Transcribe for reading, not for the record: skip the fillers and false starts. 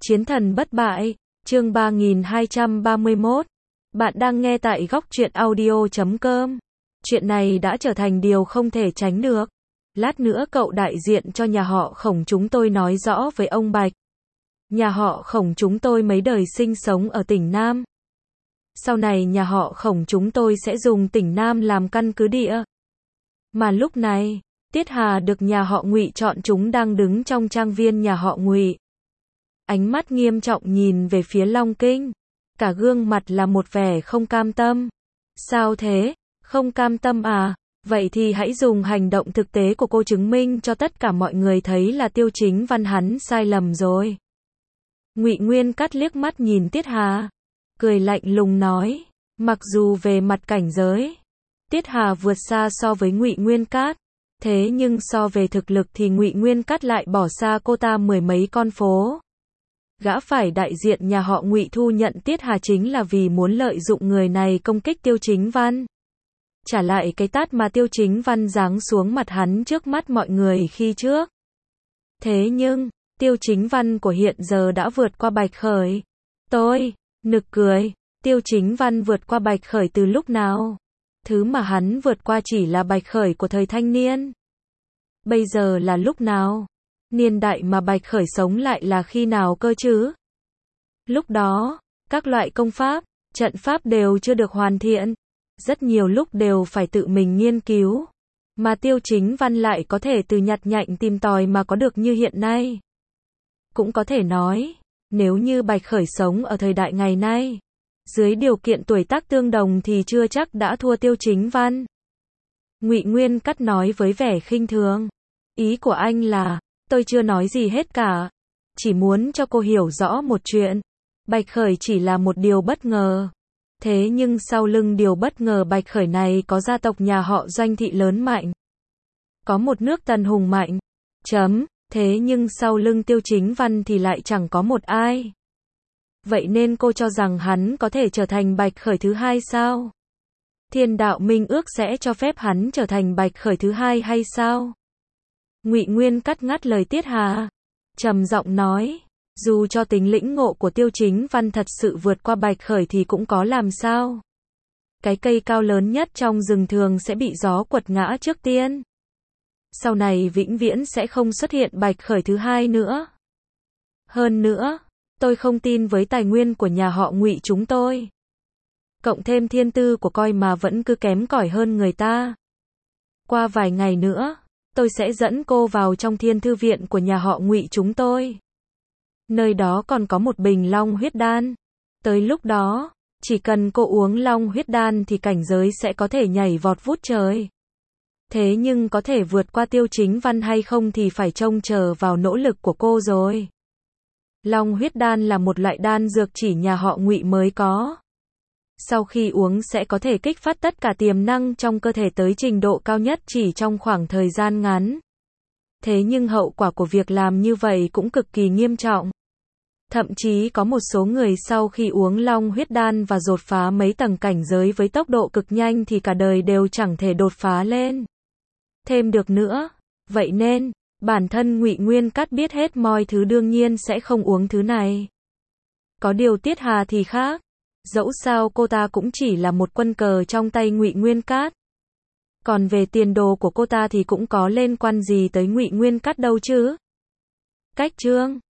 Chiến thần bất bại, chương 3231. Bạn đang nghe tại góc truyện audio.com. Chuyện này đã trở thành điều không thể tránh được. Lát nữa cậu đại diện cho nhà họ Khổng chúng tôi nói rõ với ông Bạch. Nhà họ Khổng chúng tôi mấy đời sinh sống ở tỉnh Nam. Sau này nhà họ Khổng chúng tôi sẽ dùng tỉnh Nam làm căn cứ địa. Mà lúc này, Tiết Hà được nhà họ Ngụy chọn, chúng đang đứng trong trang viên nhà họ Ngụy. Ánh mắt nghiêm trọng nhìn về phía Long Kinh. Cả gương mặt là một vẻ không cam tâm. Sao thế? Không cam tâm à? Vậy thì hãy dùng hành động thực tế của cô chứng minh cho tất cả mọi người thấy là Tiêu Chính Văn hắn sai lầm rồi. Ngụy Nguyên Cát liếc mắt nhìn Tiết Hà, cười lạnh lùng nói, mặc dù về mặt cảnh giới, Tiết Hà vượt xa so với Ngụy Nguyên Cát, thế nhưng so về thực lực thì Ngụy Nguyên Cát lại bỏ xa cô ta mười mấy con phố. Gã phải đại diện nhà họ Ngụy thu nhận Tiết Hà chính là vì muốn lợi dụng người này công kích Tiêu Chính Văn. Trả lại cái tát mà Tiêu Chính Văn giáng xuống mặt hắn trước mắt mọi người khi trước. Thế nhưng, Tiêu Chính Văn của hiện giờ đã vượt qua Bạch Khởi. Tôi, nực cười, Tiêu Chính Văn vượt qua Bạch Khởi từ lúc nào? Thứ mà hắn vượt qua chỉ là Bạch Khởi của thời thanh niên. Bây giờ là lúc nào? Niên đại mà Bạch Khởi sống lại là khi nào cơ chứ? Lúc đó, các loại công pháp, trận pháp đều chưa được hoàn thiện. Rất nhiều lúc đều phải tự mình nghiên cứu. Mà Tiêu Chính Văn lại có thể từ nhặt nhạnh tìm tòi mà có được như hiện nay. Cũng có thể nói, nếu như Bạch Khởi sống ở thời đại ngày nay, dưới điều kiện tuổi tác tương đồng thì chưa chắc đã thua Tiêu Chính Văn. Ngụy Nguyên Cát nói với vẻ khinh thường. Ý của anh là, tôi chưa nói gì hết cả. Chỉ muốn cho cô hiểu rõ một chuyện. Bạch Khởi chỉ là một điều bất ngờ. Thế nhưng sau lưng điều bất ngờ Bạch Khởi này có gia tộc nhà họ Doanh thị lớn mạnh. Có một nước Tần hùng mạnh. Thế nhưng sau lưng Tiêu Chính Văn thì lại chẳng có một ai. Vậy nên cô cho rằng hắn có thể trở thành Bạch Khởi thứ hai sao? Thiên đạo minh ước sẽ cho phép hắn trở thành Bạch Khởi thứ hai hay sao? Ngụy Nguyên Cát ngắt lời Tiết Hà, trầm giọng nói, dù cho tính lĩnh ngộ của Tiêu Chính Văn thật sự vượt qua Bạch Khởi thì cũng có làm sao? Cái cây cao lớn nhất trong rừng thường sẽ bị gió quật ngã trước tiên. Sau này vĩnh viễn sẽ không xuất hiện Bạch Khởi thứ hai nữa. Hơn nữa, tôi không tin với tài nguyên của nhà họ Ngụy chúng tôi. Cộng thêm thiên tư của coi mà vẫn cứ kém cỏi hơn người ta. Qua vài ngày nữa, tôi sẽ dẫn cô vào trong thiên thư viện của nhà họ Ngụy chúng tôi. Nơi đó còn có một bình long huyết đan. Tới lúc đó, chỉ cần cô uống long huyết đan thì cảnh giới sẽ có thể nhảy vọt vút trời. Thế nhưng có thể vượt qua Tiêu Chính Văn hay không thì phải trông chờ vào nỗ lực của cô rồi. Long huyết đan là một loại đan dược chỉ nhà họ Ngụy mới có. Sau khi uống sẽ có thể kích phát tất cả tiềm năng trong cơ thể tới trình độ cao nhất chỉ trong khoảng thời gian ngắn. Thế nhưng hậu quả của việc làm như vậy cũng cực kỳ nghiêm trọng. Thậm chí có một số người sau khi uống long huyết đan và đột phá mấy tầng cảnh giới với tốc độ cực nhanh thì cả đời đều chẳng thể đột phá lên thêm được nữa. Vậy nên, bản thân Ngụy Nguyên Cát biết hết mọi thứ đương nhiên sẽ không uống thứ này. Có điều Tiết Hà thì khác. Dẫu sao cô ta cũng chỉ là một quân cờ trong tay Ngụy Nguyên Cát. Còn về tiền đồ của cô ta thì cũng có liên quan gì tới Ngụy Nguyên Cát đâu chứ. Cách chương